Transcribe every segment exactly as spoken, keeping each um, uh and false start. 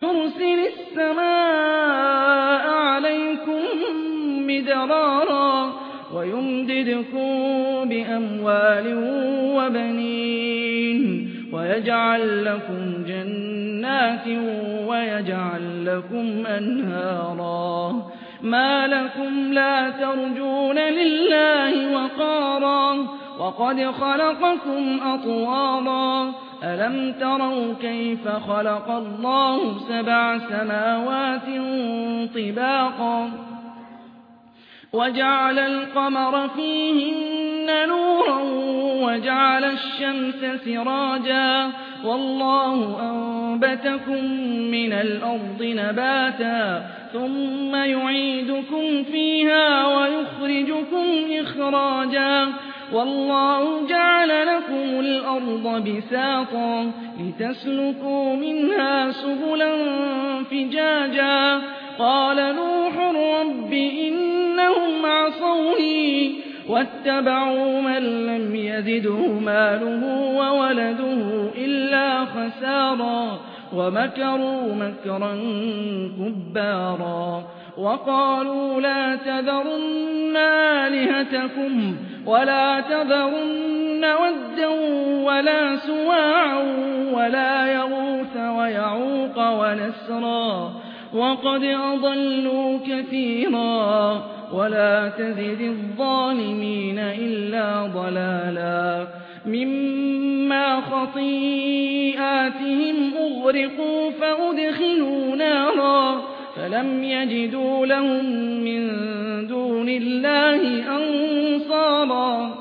يُرْسِلِ السَّمَاءَ عَلَيْكُم مِّدْرَارًا وَيُمْدِدْكُم بِأَمْوَالٍ وَبَنِينَ وَيَجْعَل لَّكُمْ جَنَّاتٍ وَيَجْعَل لَّكُمْ أَنْهَارًا مَا لَكُمْ لَا تَرْجُونَ لِلَّهِ وَقَارًا وَقَدْ خَلَقَكُمْ أَطْوَارًا أَلَمْ تَرَوْا كَيْفَ خَلَقَ اللَّهُ سَبْعَ سَمَاوَاتٍ طِبَاقًا وَجَعَلَ الْقَمَرَ فِيهِنَّ نُورًا وَجَعَلَ الشَّمْسَ سِرَاجًا وَاللَّهُ أَنبَتَكُم مِّنَ الْأَرْضِ نَبَاتًا ثُمَّ يُعِيدُكُمْ فِيهَا وَيُخْرِجُكُمْ إِخْرَاجًا وَاللَّهُ جَعَلَ لَكُمُ الْأَرْضَ بِسَاطًا لِّتَسْلُكُوا مِنْهَا سُبُلًا فِجَاجًا قَالَ نُوحٌ رَّبِّ إِنَّهُمْ عَصَوْنِي وَاتَّبَعُوا مَن لَّمْ يَزِدْهُ مَالُهُ وَوَلَدُهُ إِلَّا خَسَارًا وَمَكَرُوا مَكْرًا كُبَّارًا وَقَالُوا لَا تَذَرُنَّ آلِهَتَكُمْ وَلَا تَذَرُنَّ وَدًّا وَلَا سُوَاعًا وَلَا يَغُوثَ وَيَعُوقَ وَنَسْرًا وَقَدْ أَضَلُّوا كَثِيرًا وَلَا تَزِدِ الظَّالِمِينَ إِلَّا ضَلَالًا مِّمَّا خَطِيئَاتِهِمْ أُغْرِقُوا فَأُدْخِلُوا نَارًا فَلَمْ يَجِدُوا لَهُم مِّن دُونِ اللَّهِ أَنصَارًا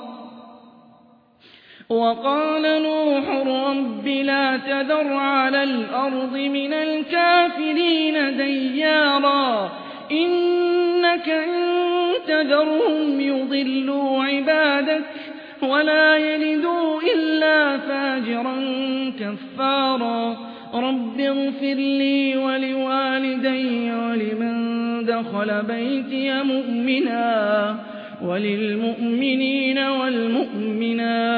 وَقَالَ نُوحٌ رَّبِّ لَا تَذَرْ عَلَى الْأَرْضِ مِنَ الْكَافِرِينَ دَيَّارًا إِنَّكَ إِن تَذَرْهُمْ يُضِلُّوا عِبَادَكَ وَلَا يَلِدُوا إِلَّا فَاجِرًا كَفَّارًا رَّبِّ اغْفِرْ لِي وَلِوَالِدَيَّ وَلِمَن دَخَلَ بَيْتِيَ مُؤْمِنًا وَلِلْمُؤْمِنِينَ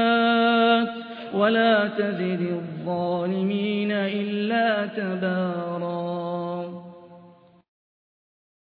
وَالْمُؤْمِنَاتِ وَلَا تَزِدِ الظَّالِمِينَ إِلَّا تَبَارًا